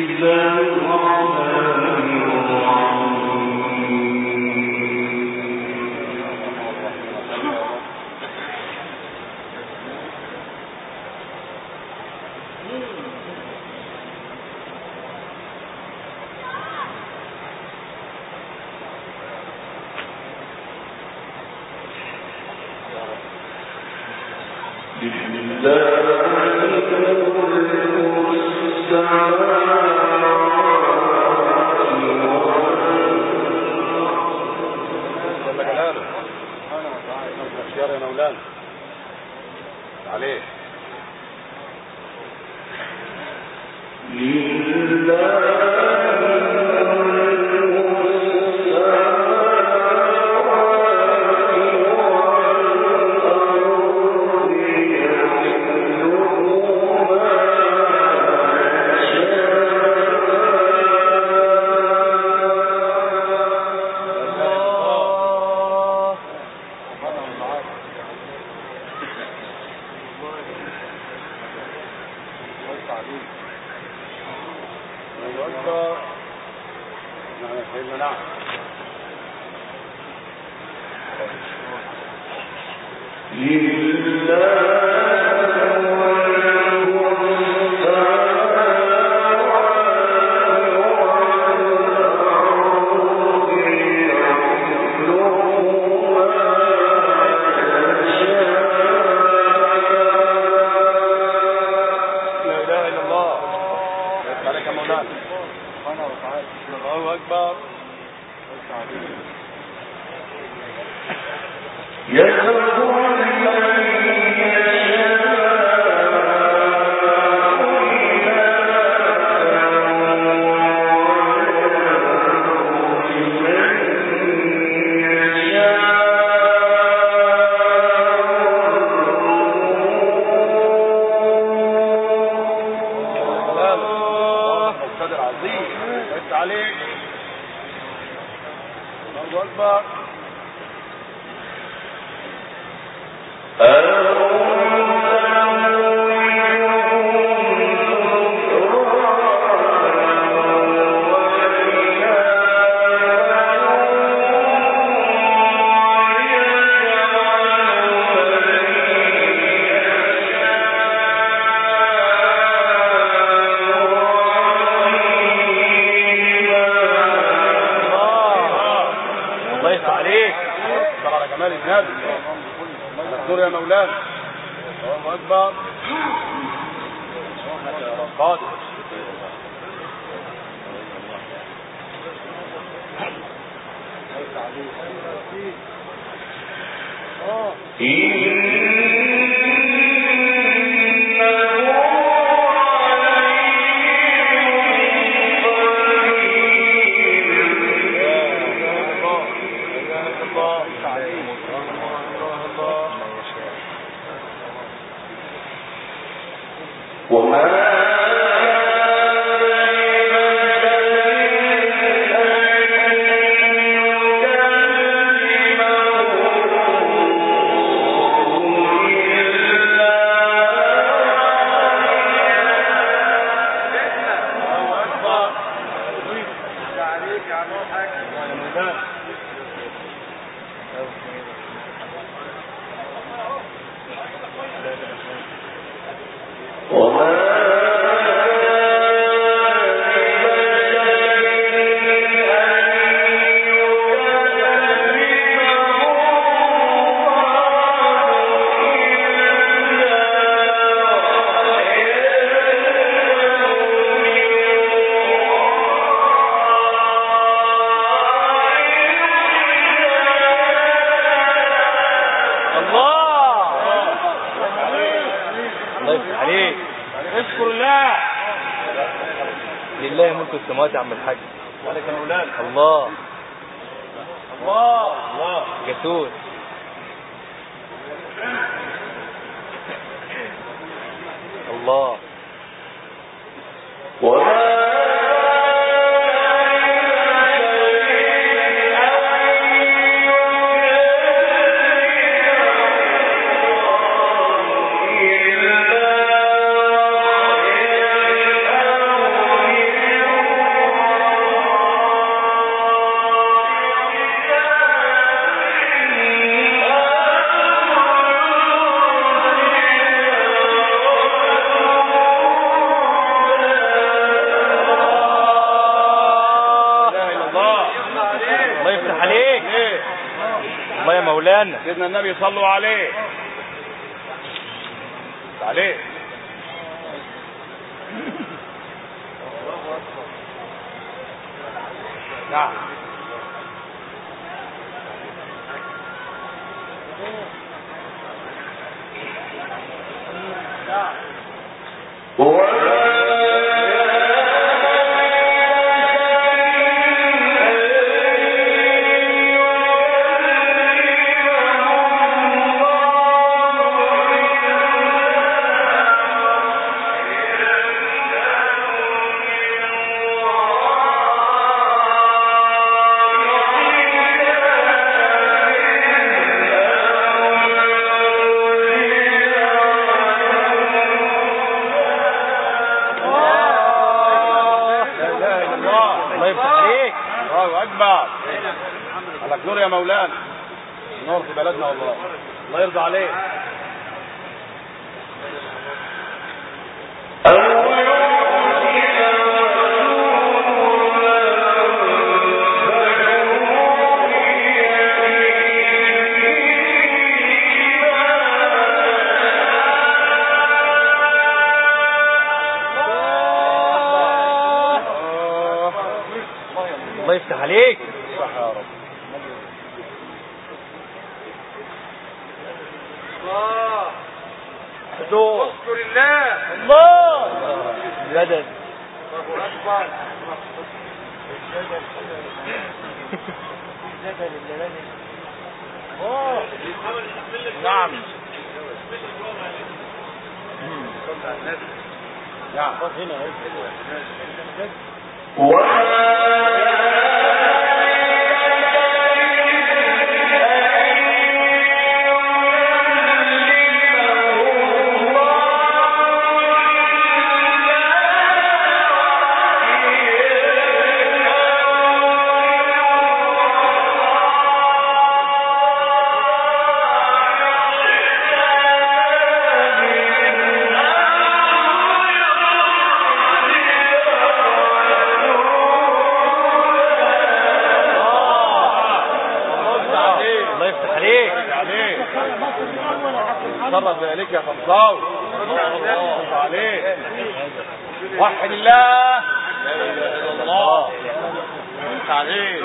لله ملك السماوات يا عم الحاج. ولك يا مولانا. الله الله الله جسور. الله استنى. سيدنا النبي صلوا عليه. نعم. لك نور يا مولانا، نور في بلدنا والله، الله يرضى عليك. الله يفتح عليك. صح يا رب. اذكر الله. الله بدل. الله اكبر. نعم. نعم. شرف ذلك يا خمساوي. الله عليك. وحد الله. لا اله الا الله. انت عليك.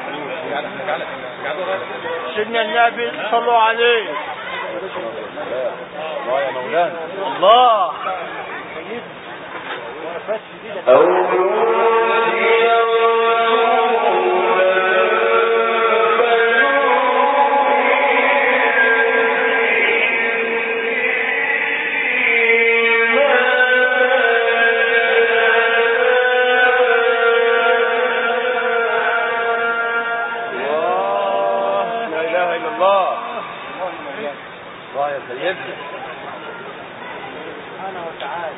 سيدنا النبي صلوا عليه. الله يا مولانا. الله. الله يا سيدنا سبحانه وتعالى.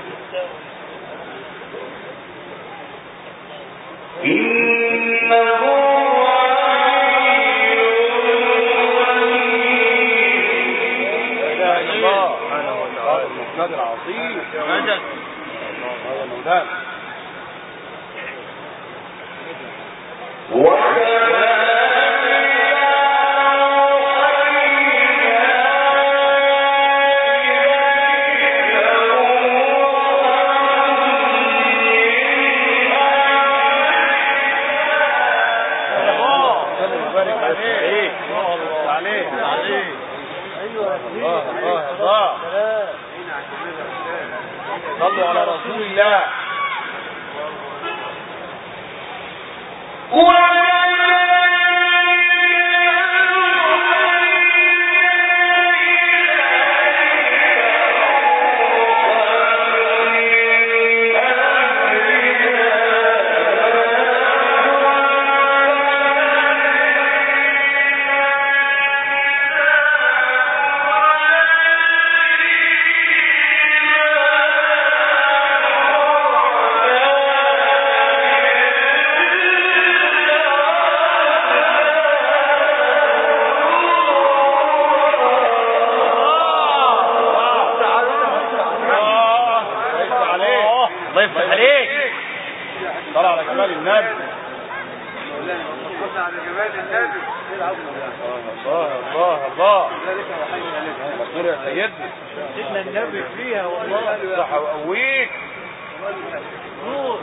إنه لا إله إلا الله سبحانه وتعالى المقتدر العظيم. مدد. الله يا مولانا. صلوا على رسول الله. الله يفتح عليك. طلع على جمال النبي. على جمال النبي. الله الله مكنور يا سيدنا. سيدنا النبي فيها والله صح وقويك. نور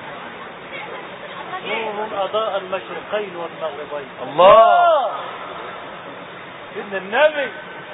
أضاء المشرقين والمغربين. الله سيدنا النبي.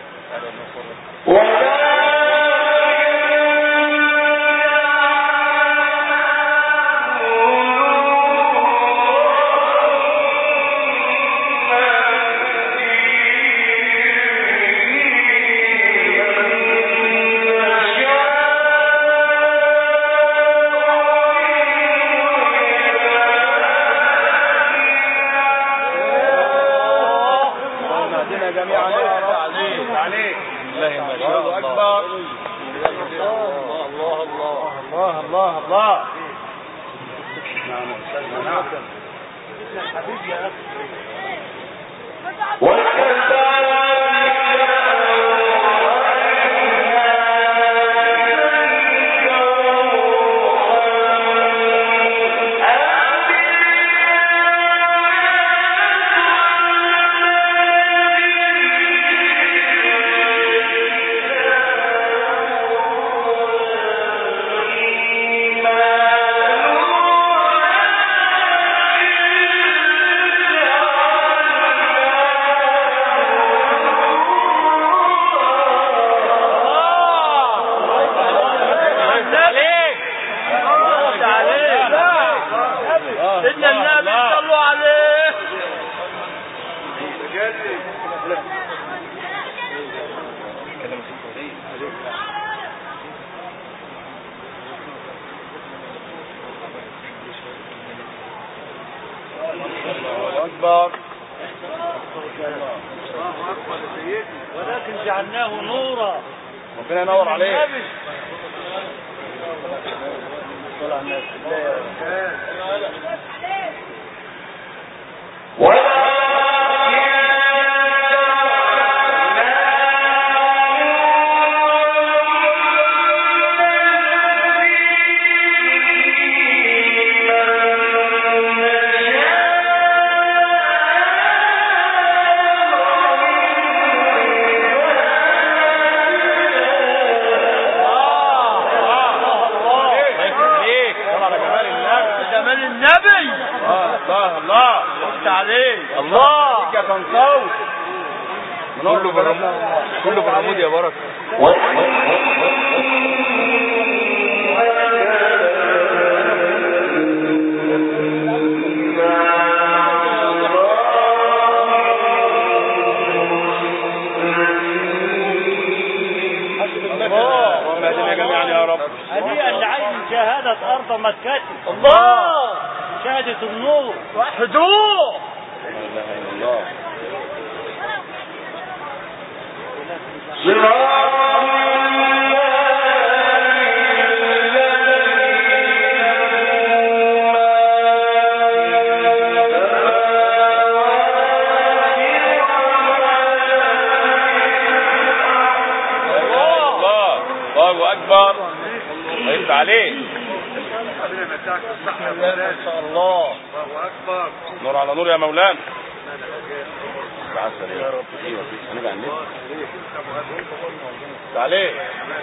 ولكن جعلناه نورا. ربنا ينور عليك. كله برمود يا بركة. هنيئا لعين شاهدت أرض مكة. الله شهادة النور. وحدوه. لا اله الا الله. الله اكبر. ويفتح عليك. ما شاء الله. الله اكبر. نور على نور يا مولانا. يا رب. هنبقى عليك. عليك.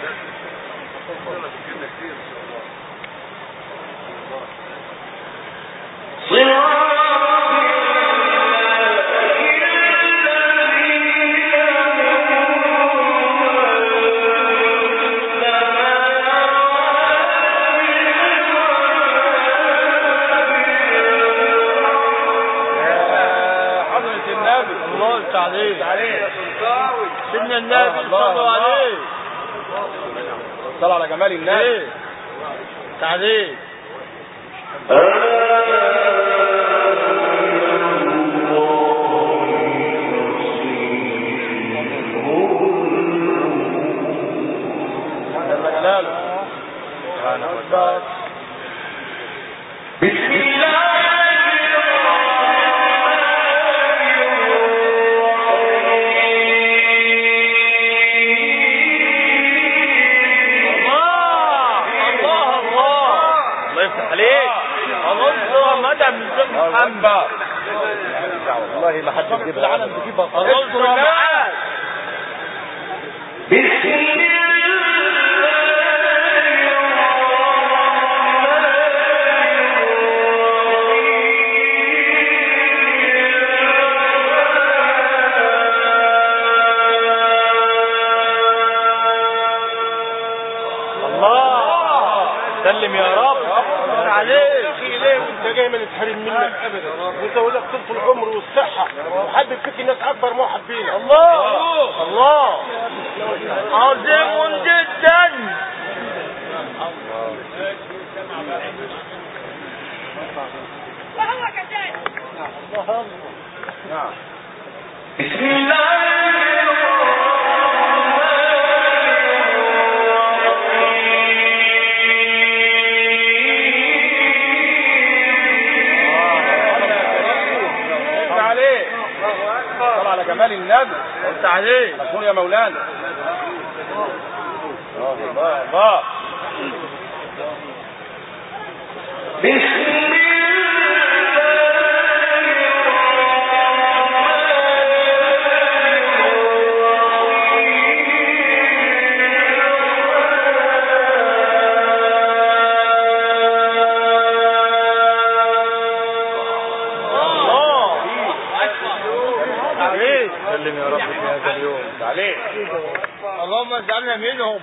سيدنا النبي صلوا عليه. صلوا على جمال النبي. تعليق. بسم الله. عليك. الله مدى من محمد. والله ما حد بيجيب العالم بيجيبها سلم يا رب عليك. ليه وانت جاي ما نتحرم منك ابدا، وانت ولك طول العمر والصحه وحابب فيك الناس اكبر ما حبينا. الله الله عظيم جدا. وهو كذلك. الله نعم. بسم الله على جمال النبي. قلت عليه مشهور يا مولانا. الله الله. سلم يا رب في هذا اليوم عليك. اللهم اجعلنا منهم.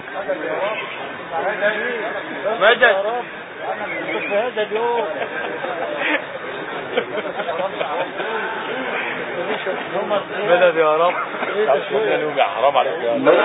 مدد في هذا اليوم. مدد يا رب. يا حرام عليك يا رب.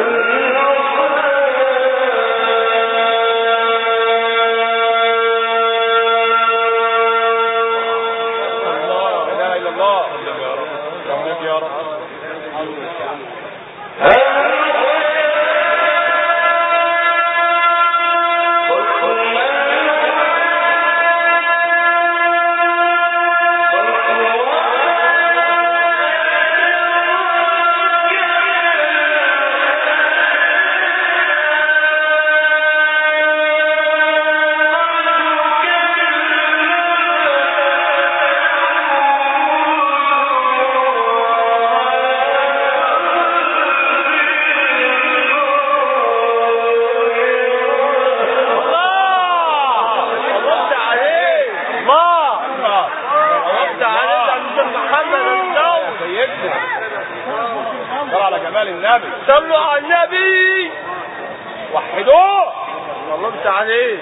صلوا على النبي وحدوه. والله عليه.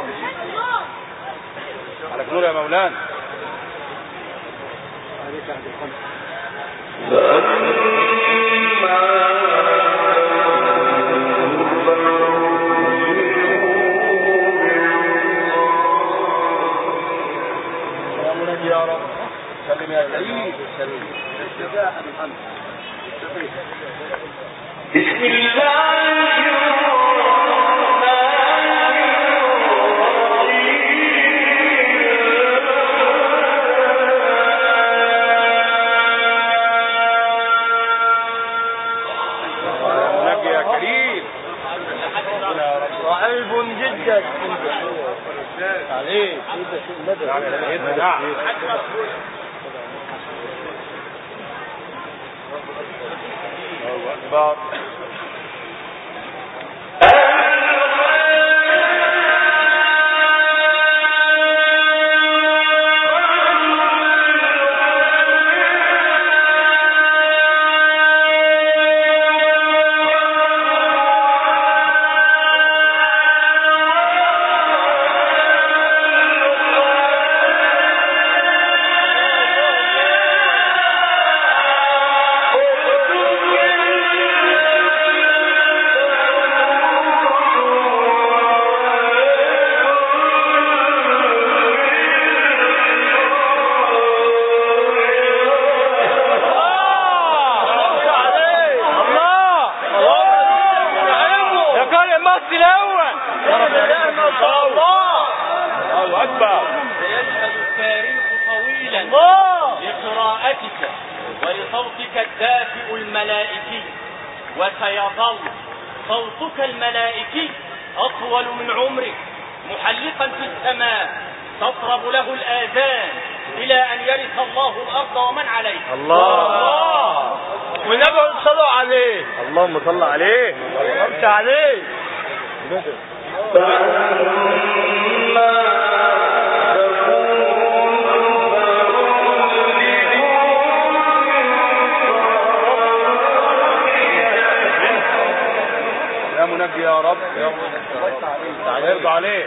على نور يا مولانا. يا رب سلم يا كريم. بسم الله يا كريم. ضعيف جدا عليه. الله أكبر. وسيظل صوتك الملائكي أطول من عمرك محلقا في السماء تطرب له الآذان إلى إلا أن يرث الله الأرض ومن عليها. الله. ونبي صلوا عليه. اللهم صل عليه. صلت عليه. يا منجي يا رب. يرضى عليه.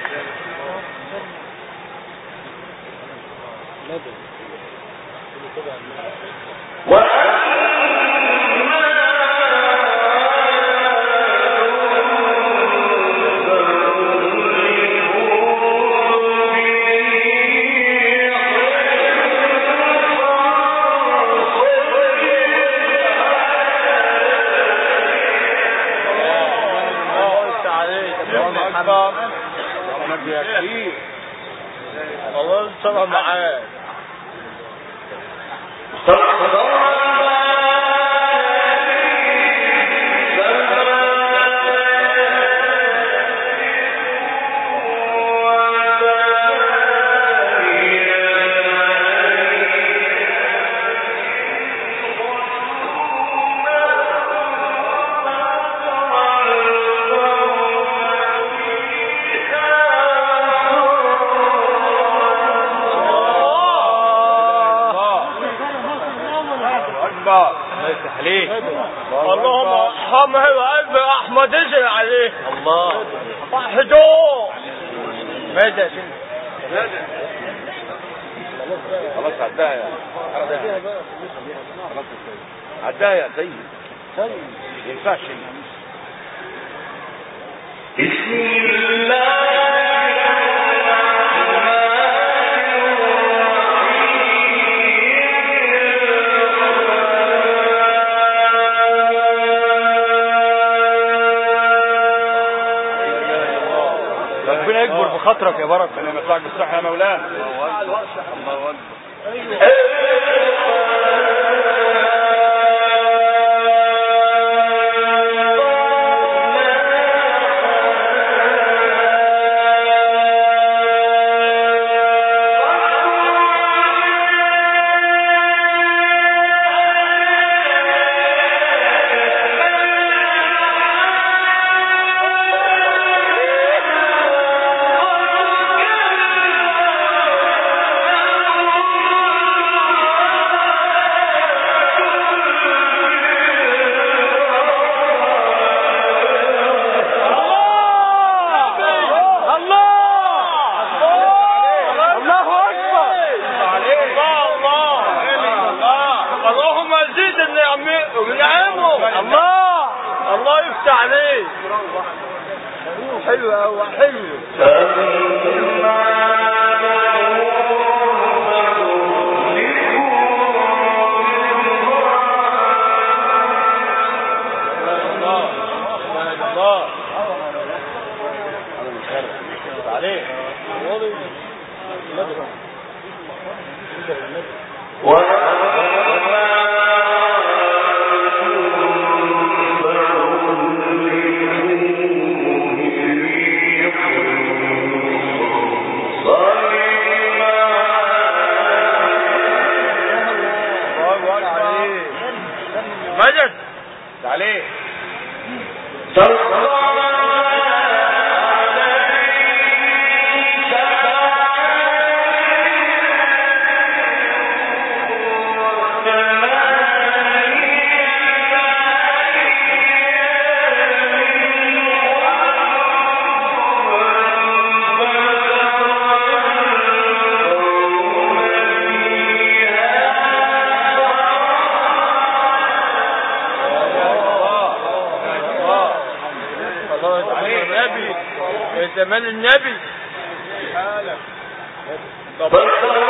الله يسلم معاك. اللهم ارحمه وقلب احمد ازل عليه. الله. وحدوه. ماذا خلاص عداها يا عداها يا سيد. ما ينفعش. بسم الله ربنا يكبر بخاطرك يا بركه. ربنا يمسعك بالصحه يا مولانا. الله اكبر. الله يفتح عليك. حلو قوي حلو. مجد عليه. زمان النبي.